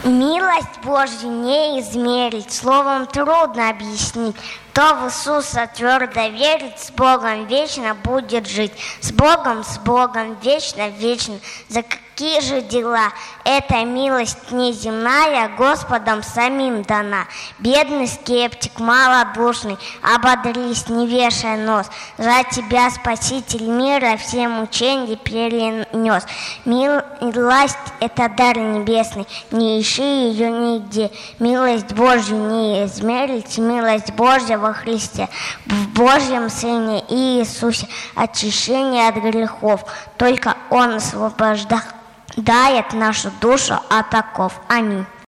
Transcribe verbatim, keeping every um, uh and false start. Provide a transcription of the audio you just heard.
Милость Божью не измерить, словом трудно объяснить. Кто в Иисуса твердо верит, с Богом вечно будет жить. С Богом, с Богом, вечно, вечно. За какие же дела? Эта милость неземная Господом самим дана. Бедный скептик, малодушный, ободрись, не вешай нос. За тебя Спаситель мира все мучения перенес. Милость — это дар небесный, не ищи ее нигде. Милость Божью не измерить, милость Божья во Христе, в Божьем Сыне Иисусе, очищение от грехов. Только Он освобождает нашу душу от оков. Аминь.